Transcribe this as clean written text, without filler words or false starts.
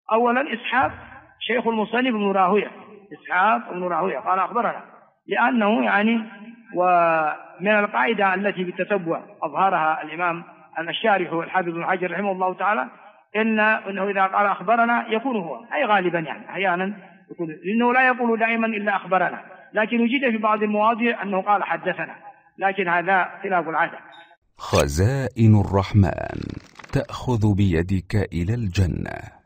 أولا إسحاق شيخ المصنف ابن راهويه، إسحاق ابن راهويه قال أخبرنا، لأنه يعني ومن القاعدة التي بالتتبع أظهرها الإمام الشارح الحافظ ابن حجر رحمه الله تعالى إنه إذا قال أخبرنا يكون هو، أي غالبا يعني أحيانا يكون، لأنه لا يقول دائما إلا أخبرنا، لكن وجد في بعض المواضع أنه قال حدثنا، لكن هذا خلاف العادة. خزائن الرحمن تأخذ بيدك إلى الجنة.